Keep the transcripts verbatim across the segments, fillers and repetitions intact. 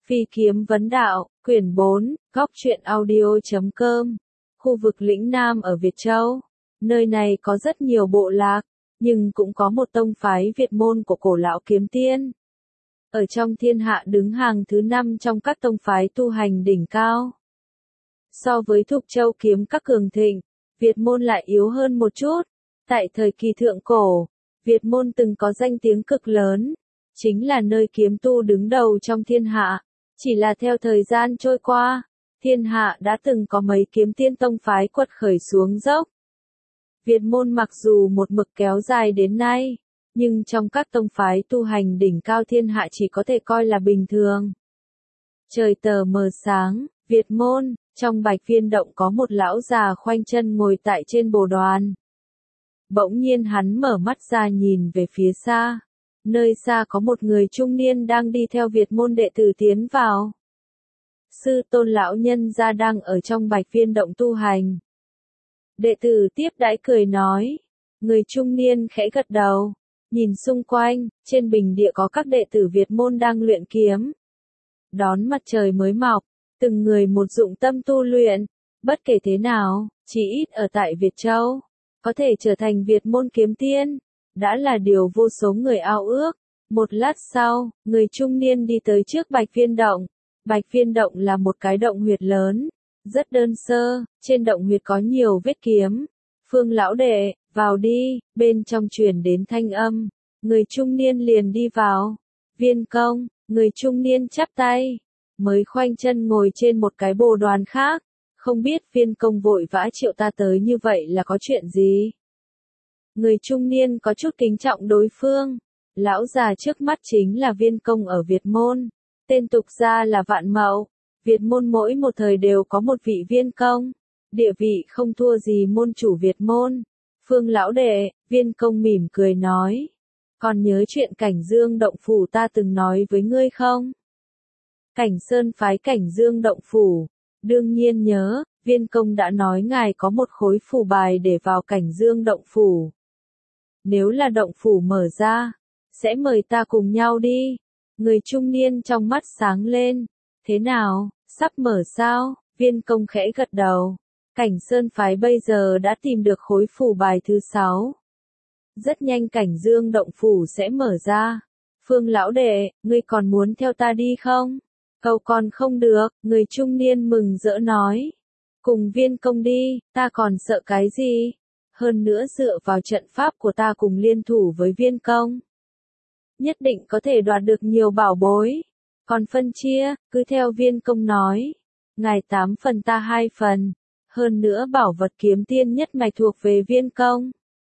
Phi kiếm vấn đạo, quyển bốn, góc truyện audio chấm com. Khu vực lĩnh Nam ở Việt Châu. Nơi này có rất nhiều bộ lạc, nhưng cũng có một tông phái Việt môn của cổ lão kiếm tiên. Ở trong thiên hạ đứng hàng thứ năm trong các tông phái tu hành đỉnh cao. So với Thục Châu kiếm các cường thịnh, Việt môn lại yếu hơn một chút. Tại thời kỳ thượng cổ, Việt môn từng có danh tiếng cực lớn, chính là nơi kiếm tu đứng đầu trong thiên hạ. Chỉ là theo thời gian trôi qua, thiên hạ đã từng có mấy kiếm tiên tông phái quật khởi xuống dốc. Việt môn mặc dù một mực kéo dài đến nay, nhưng trong các tông phái tu hành đỉnh cao thiên hạ chỉ có thể coi là bình thường. Trời tờ mờ sáng, Việt môn, trong Bạch Viên động có một lão già khoanh chân ngồi tại trên bồ đoàn. Bỗng nhiên hắn mở mắt ra nhìn về phía xa. Nơi xa có một người trung niên đang đi theo Việt môn đệ tử tiến vào. Sư tôn lão nhân gia đang ở trong Bạch Viên động tu hành. Đệ tử tiếp đãi cười nói. Người trung niên khẽ gật đầu. Nhìn xung quanh, trên bình địa có các đệ tử Việt môn đang luyện kiếm. Đón mặt trời mới mọc, từng người một dụng tâm tu luyện. Bất kể thế nào, chỉ ít ở tại Việt Châu, có thể trở thành Việt môn kiếm tiên, đã là điều vô số người ao ước. Một lát sau, người trung niên đi tới trước Bạch Viên động. Bạch Viên động là một cái động huyệt lớn, rất đơn sơ, trên động huyệt có nhiều vết kiếm. Phương lão đệ, vào đi, bên trong truyền đến thanh âm. Người trung niên liền đi vào. Viên công, người trung niên chắp tay, mới khoanh chân ngồi trên một cái bồ đoàn khác. Không biết viên công vội vã triệu ta tới như vậy là có chuyện gì? Người trung niên có chút kính trọng đối phương. Lão già trước mắt chính là viên công ở Việt môn. Tên tục ra là Vạn Mậu. Việt môn mỗi một thời đều có một vị viên công. Địa vị không thua gì môn chủ Việt môn. Phương lão đệ, viên công mỉm cười nói. Còn nhớ chuyện Cảnh Dương động phủ ta từng nói với ngươi không? Cảnh Sơn phái Cảnh Dương động phủ. Đương nhiên nhớ, viên công đã nói ngài có một khối phù bài để vào Cảnh Dương động phủ. Nếu là động phủ mở ra, sẽ mời ta cùng nhau đi. Người trung niên trong mắt sáng lên. Thế nào, sắp mở sao? Viên công khẽ gật đầu. Cảnh Sơn phái bây giờ đã tìm được khối phù bài thứ sáu. Rất nhanh Cảnh Dương động phủ sẽ mở ra. Phương lão đệ, ngươi còn muốn theo ta đi không? Cầu còn không được, người trung niên mừng rỡ nói. Cùng viên công đi, ta còn sợ cái gì? Hơn nữa dựa vào trận pháp của ta cùng liên thủ với viên công. Nhất định có thể đoạt được nhiều bảo bối. Còn phân chia, cứ theo viên công nói. Ngài tám phần ta hai phần. Hơn nữa bảo vật kiếm tiên nhất mạch thuộc về viên công.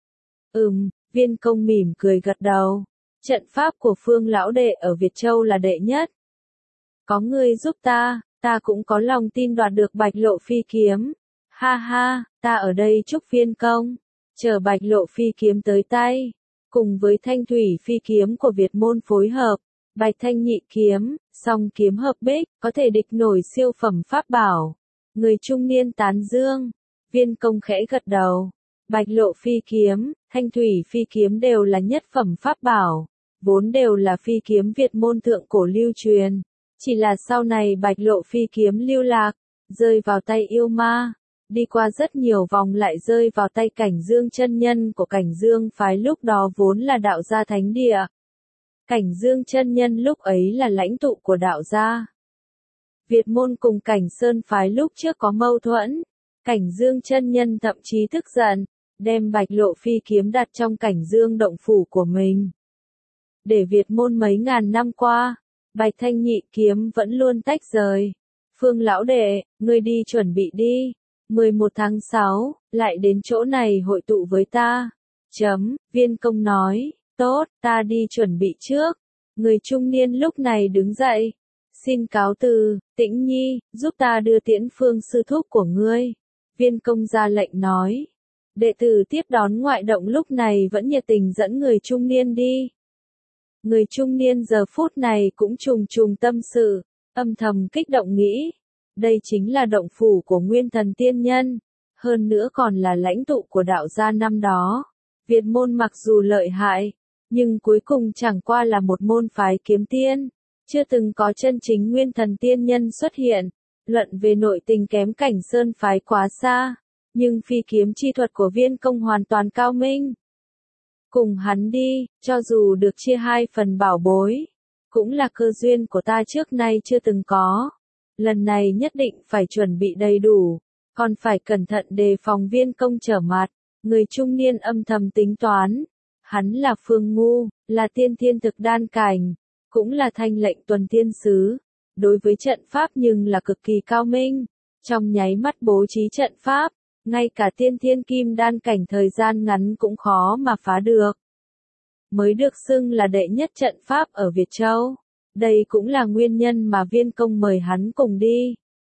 Ừm, viên công mỉm cười gật đầu. Trận pháp của Phương lão đệ ở Việt Châu là đệ nhất. Có người giúp ta, ta cũng có lòng tin đoạt được Bạch Lộ phi kiếm. Ha ha, ta ở đây chúc viên công. Chờ Bạch Lộ phi kiếm tới tay. Cùng với Thanh Thủy phi kiếm của Việt môn phối hợp. Bạch Thanh nhị kiếm, song kiếm hợp bích, có thể địch nổi siêu phẩm pháp bảo. Người trung niên tán dương. Viên công khẽ gật đầu. Bạch Lộ phi kiếm, Thanh Thủy phi kiếm đều là nhất phẩm pháp bảo. Vốn đều là phi kiếm Việt môn thượng cổ lưu truyền. Chỉ là sau này Bạch Lộ phi kiếm lưu lạc, rơi vào tay yêu ma. Đi qua rất nhiều vòng lại rơi vào tay Cảnh Dương chân nhân của Cảnh Dương phái lúc đó vốn là đạo gia thánh địa. Cảnh Dương chân nhân lúc ấy là lãnh tụ của đạo gia. Việt môn cùng Cảnh Sơn phái lúc trước có mâu thuẫn. Cảnh Dương chân nhân thậm chí tức giận, đem Bạch Lộ phi kiếm đặt trong Cảnh Dương động phủ của mình. Để Việt môn mấy ngàn năm qua, Bạch Thanh nhị kiếm vẫn luôn tách rời. Phương lão đệ, ngươi đi chuẩn bị đi. mười một tháng sáu, lại đến chỗ này hội tụ với ta. Chấm, viên công nói, tốt, ta đi chuẩn bị trước. Người trung niên lúc này đứng dậy. Xin cáo từ, Tĩnh Nhi, giúp ta đưa tiễn Phương sư thúc của ngươi. Viên công ra lệnh nói. Đệ tử tiếp đón ngoại động lúc này vẫn nhiệt tình dẫn người trung niên đi. Người trung niên giờ phút này cũng trùng trùng tâm sự, âm thầm kích động nghĩ. Đây chính là động phủ của Nguyên Thần Tiên Nhân, hơn nữa còn là lãnh tụ của đạo gia năm đó. Việt môn mặc dù lợi hại, nhưng cuối cùng chẳng qua là một môn phái kiếm tiên. chưa từng có chân chính nguyên thần tiên nhân xuất hiện. Luận về nội tình kém Cảnh Sơn phái quá xa, nhưng phi kiếm chi thuật của Viên Công hoàn toàn cao minh. Cùng hắn đi, cho dù được chia hai phần bảo bối, cũng là cơ duyên của ta trước nay chưa từng có. Lần này nhất định phải chuẩn bị đầy đủ, còn phải cẩn thận đề phòng Viên Công trở mặt. Người trung niên âm thầm tính toán, hắn là Phương Ngu, là tiên thiên thực đan cảnh, cũng là thanh lệnh tuần thiên sứ, đối với trận pháp nhưng là cực kỳ cao minh, trong nháy mắt bố trí trận pháp, ngay cả tiên thiên kim đan cảnh thời gian ngắn cũng khó mà phá được. Mới được xưng là đệ nhất trận pháp ở Việt Châu, đây cũng là nguyên nhân mà Viên Công mời hắn cùng đi.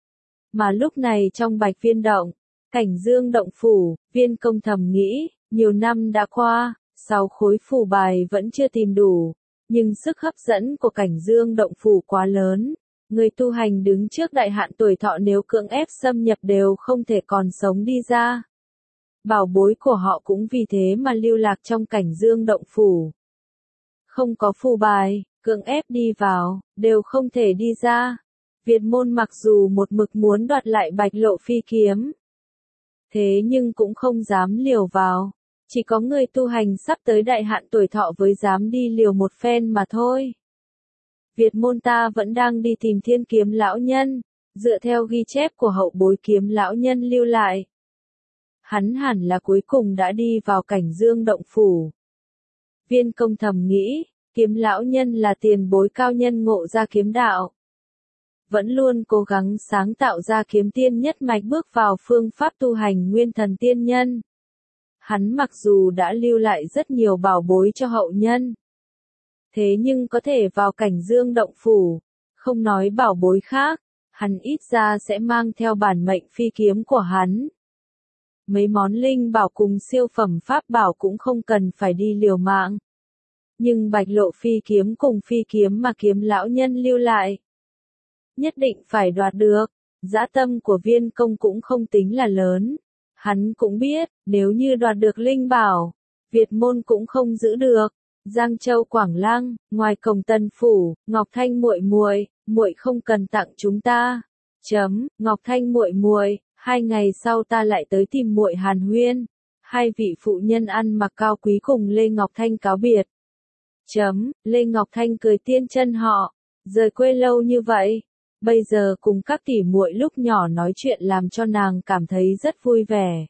Mà lúc này trong Bạch Viên Động, Cảnh Dương động phủ, Viên Công thầm nghĩ, nhiều năm đã qua, sáu khối phù bài vẫn chưa tìm đủ, nhưng sức hấp dẫn của Cảnh Dương động phủ quá lớn, người tu hành đứng trước đại hạn tuổi thọ nếu cưỡng ép xâm nhập đều không thể còn sống đi ra. Bảo bối của họ cũng vì thế mà lưu lạc trong Cảnh Dương động phủ. Không có phù bài, cưỡng ép đi vào, đều không thể đi ra. Việt môn mặc dù một mực muốn đoạt lại Bạch Lộ phi kiếm, thế nhưng cũng không dám liều vào. Chỉ có người tu hành sắp tới đại hạn tuổi thọ với dám đi liều một phen mà thôi. Việt môn ta vẫn đang đi tìm Thiên Kiếm lão nhân, dựa theo ghi chép của hậu bối Kiếm lão nhân lưu lại. Hắn hẳn là cuối cùng đã đi vào Cảnh Dương động phủ. Viên Công thầm nghĩ, Kiếm lão nhân là tiền bối cao nhân ngộ ra kiếm đạo, vẫn luôn cố gắng sáng tạo ra kiếm tiên nhất mạch bước vào phương pháp tu hành nguyên thần tiên nhân. Hắn mặc dù đã lưu lại rất nhiều bảo bối cho hậu nhân, thế nhưng có thể vào Cảnh Dương động phủ, không nói bảo bối khác, hắn ít ra sẽ mang theo bản mệnh phi kiếm của hắn. Mấy món linh bảo cùng siêu phẩm pháp bảo cũng không cần phải đi liều mạng. Nhưng Bạch Lộ phi kiếm cùng phi kiếm mà Kiếm lão nhân lưu lại, nhất định phải đoạt được. Dã tâm của Viên Công cũng không tính là lớn. Hắn cũng biết, nếu như đoạt được linh bảo, Việt môn cũng không giữ được. Giang Châu Quảng Lăng, ngoài cổng Tân phủ, Ngọc Thanh muội muội, muội không cần tặng chúng ta. Chấm, Ngọc Thanh muội muội, hai ngày sau ta lại tới tìm muội hàn huyên. Hai vị phụ nhân ăn mặc cao quý cùng Lê Ngọc Thanh cáo biệt. Chấm, Lê Ngọc Thanh cười tiên chân họ, rời quê lâu như vậy, bây giờ cùng các tỷ muội lúc nhỏ nói chuyện làm cho nàng cảm thấy rất vui vẻ.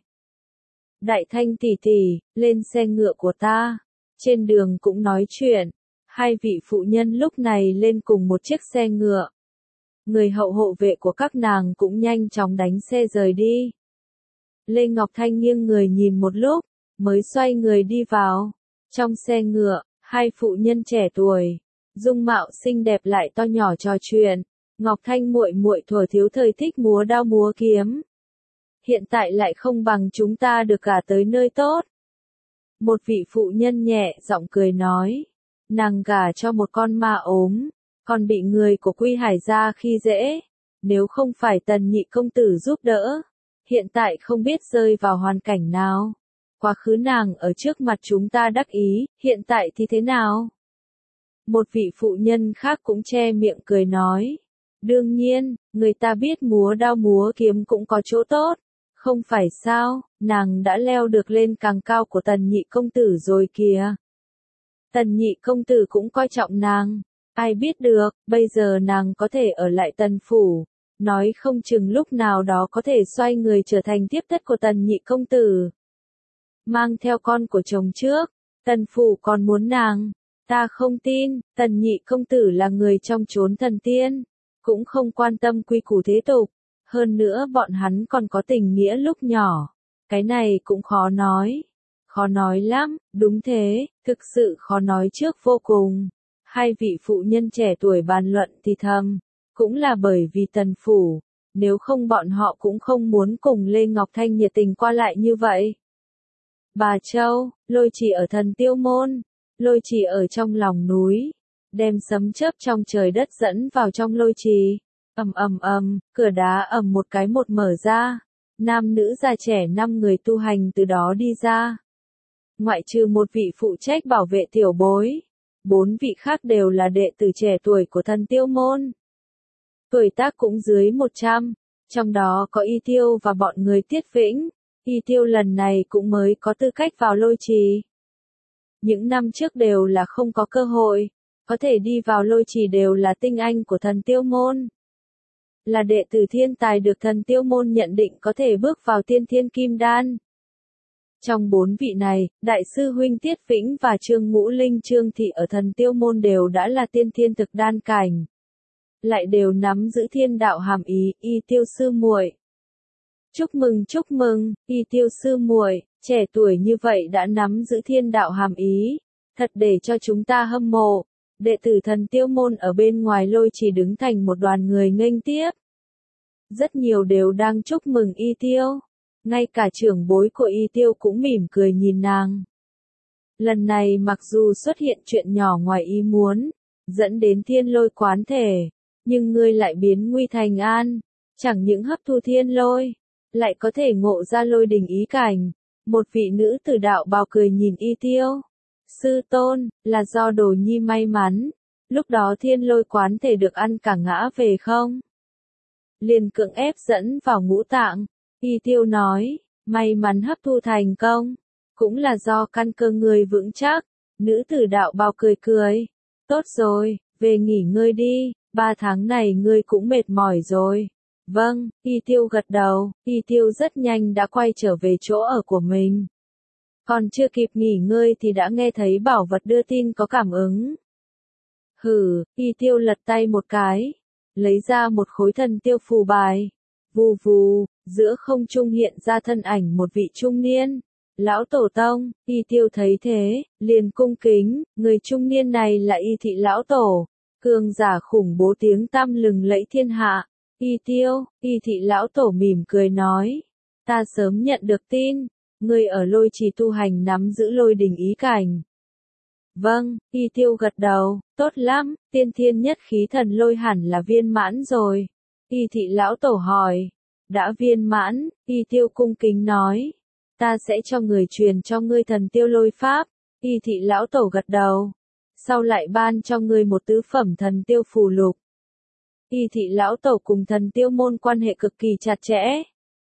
Đại Thanh tỷ tỷ, lên xe ngựa của ta. Trên đường cũng nói chuyện, hai vị phụ nhân lúc này lên cùng một chiếc xe ngựa. Người hậu hộ vệ của các nàng cũng nhanh chóng đánh xe rời đi. Lê Ngọc Thanh nghiêng người nhìn một lúc, mới xoay người đi vào. Trong xe ngựa, hai phụ nhân trẻ tuổi, dung mạo xinh đẹp lại to nhỏ trò chuyện. Ngọc Thanh muội muội thuở thiếu thời thích múa đao múa kiếm, hiện tại lại không bằng chúng ta được gả tới nơi tốt. Một vị phụ nhân nhẹ giọng cười nói, nàng gả cho một con ma ốm, còn bị người của Quy Hải gia khi dễ, nếu không phải Tần nhị công tử giúp đỡ, hiện tại không biết rơi vào hoàn cảnh nào. Quá khứ nàng ở trước mặt chúng ta đắc ý, hiện tại thì thế nào? Một vị phụ nhân khác cũng che miệng cười nói, đương nhiên, người ta biết múa đao múa kiếm cũng có chỗ tốt. Không phải sao, nàng đã leo được lên càng cao của Tần nhị công tử rồi kìa. Tần nhị công tử cũng coi trọng nàng, ai biết được, bây giờ nàng có thể ở lại Tần phủ, nói không chừng lúc nào đó có thể xoay người trở thành tiếp thất của Tần nhị công tử. Mang theo con của chồng trước, Tần phủ còn muốn nàng, ta không tin, Tần nhị công tử là người trong chốn thần tiên, cũng không quan tâm quy củ thế tục. Hơn nữa bọn hắn còn có tình nghĩa lúc nhỏ. Cái này cũng khó nói. Khó nói lắm, đúng thế, thực sự khó nói trước vô cùng. Hai vị phụ nhân trẻ tuổi bàn luận thì thầm. Cũng là bởi vì Tần phủ. Nếu không bọn họ cũng không muốn cùng Lê Ngọc Thanh nhiệt tình qua lại như vậy. Bà Châu, Lôi Trì ở Thần Tiêu Môn. Lôi Trì ở trong lòng núi. Đem sấm chớp trong trời đất dẫn vào trong Lôi Trì. Ầm ầm ầm, cửa đá ầm một cái một mở ra, nam nữ già trẻ năm người tu hành từ đó đi ra. Ngoại trừ một vị phụ trách bảo vệ tiểu bối, Bốn vị khác đều là đệ tử trẻ tuổi của thần tiêu môn. Tuổi tác cũng dưới một trăm, trong đó có Y Tiêu và bọn người Tiết Vĩnh. Y Tiêu lần này cũng mới có tư cách vào lôi trì. Những năm trước đều là không có cơ hội, có thể đi vào lôi trì đều là tinh anh của thần tiêu môn. Là đệ tử thiên tài được thần tiêu môn nhận định có thể bước vào tiên thiên kim đan. Trong bốn vị này, Đại sư huynh Tiết Vĩnh và Trương Ngũ Linh Trương Thị ở thần tiêu môn đều đã là tiên thiên thực đan cảnh. Lại đều nắm giữ thiên đạo hàm ý. Y Tiêu sư muội. Chúc mừng chúc mừng, Y Tiêu sư muội, trẻ tuổi như vậy đã nắm giữ thiên đạo hàm ý, thật để cho chúng ta hâm mộ. Đệ tử thần tiêu môn ở bên ngoài lôi trì đứng thành một đoàn người nghênh tiếp. Rất nhiều đều đang chúc mừng Y Tiêu, ngay cả trưởng bối của Y Tiêu cũng mỉm cười nhìn nàng. Lần này mặc dù xuất hiện chuyện nhỏ ngoài ý muốn, dẫn đến thiên lôi quán thể, nhưng ngươi lại biến nguy thành an, chẳng những hấp thu thiên lôi, lại có thể ngộ ra lôi đình ý cảnh. Một vị nữ tử đạo bào cười nhìn Y Tiêu. Sư tôn, là do Đồ Nhi may mắn, lúc đó thiên lôi quán thể được ăn cả ngã về không? Liền cưỡng ép dẫn vào ngũ tạng. Y Tiêu nói, may mắn hấp thu thành công, cũng là do căn cơ người vững chắc. Nữ tử đạo bào cười cười. Tốt rồi, về nghỉ ngơi đi, ba tháng này ngươi cũng mệt mỏi rồi. Vâng, Y Tiêu gật đầu. Y Tiêu rất nhanh đã quay trở về chỗ ở của mình. Còn chưa kịp nghỉ ngơi thì đã nghe thấy bảo vật đưa tin có cảm ứng. Hừ, Y Tiêu lật tay một cái, lấy ra một khối thần tiêu phù bài. Vù vù, giữa không trung hiện ra thân ảnh một vị trung niên. Lão tổ tông. Y Tiêu thấy thế, liền cung kính. Người trung niên này là Y Thị lão tổ, cường giả khủng bố tiếng tăm lừng lẫy thiên hạ. Y Tiêu, Y Thị lão tổ mỉm cười nói, ta sớm nhận được tin, ngươi ở lôi trì tu hành nắm giữ lôi đình ý cảnh. Vâng, Y Tiêu gật đầu, tốt lắm, tiên thiên nhất khí thần lôi hẳn là viên mãn rồi. Y Thị lão tổ hỏi, đã viên mãn? Y Tiêu cung kính nói, ta sẽ cho người truyền cho ngươi thần tiêu lôi pháp. Y Thị lão tổ gật đầu, sau lại ban cho ngươi một tứ phẩm thần tiêu phù lục. Y Thị lão tổ cùng thần tiêu môn quan hệ cực kỳ chặt chẽ,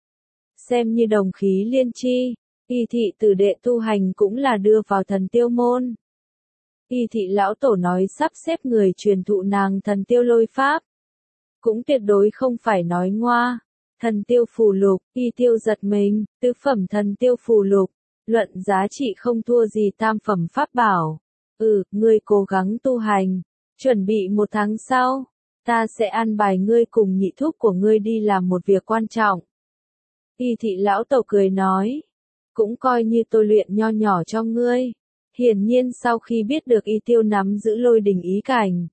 xem như đồng khí liên chi. Y Thị tử đệ tu hành cũng là đưa vào thần tiêu môn. Y Thị lão tổ nói sắp xếp người truyền thụ nàng thần tiêu lôi pháp, cũng tuyệt đối không phải nói ngoa. Thần tiêu phù lục. Y Tiêu giật mình, tứ phẩm thần tiêu phù lục, luận giá trị không thua gì tam phẩm pháp bảo. Ừ, ngươi cố gắng tu hành, chuẩn bị một tháng sau, ta sẽ an bài ngươi cùng nhị thúc của ngươi đi làm một việc quan trọng. Y Thị lão tổ cười nói, cũng coi như tôi luyện nho nhỏ cho ngươi. Hiển nhiên sau khi biết được Y Tiêu nắm giữ lôi đình ý cảnh,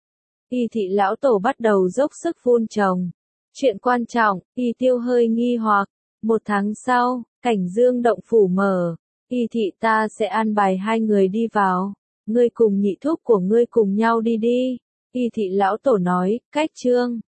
Y Thị lão tổ bắt đầu dốc sức vun trồng. Chuyện quan trọng. Y Tiêu hơi nghi hoặc. Một tháng sau, cảnh dương động phủ mở. Y Thị ta sẽ an bài hai người đi vào, ngươi cùng nhị thúc của ngươi cùng nhau đi đi. Y Thị lão tổ nói, cách chương.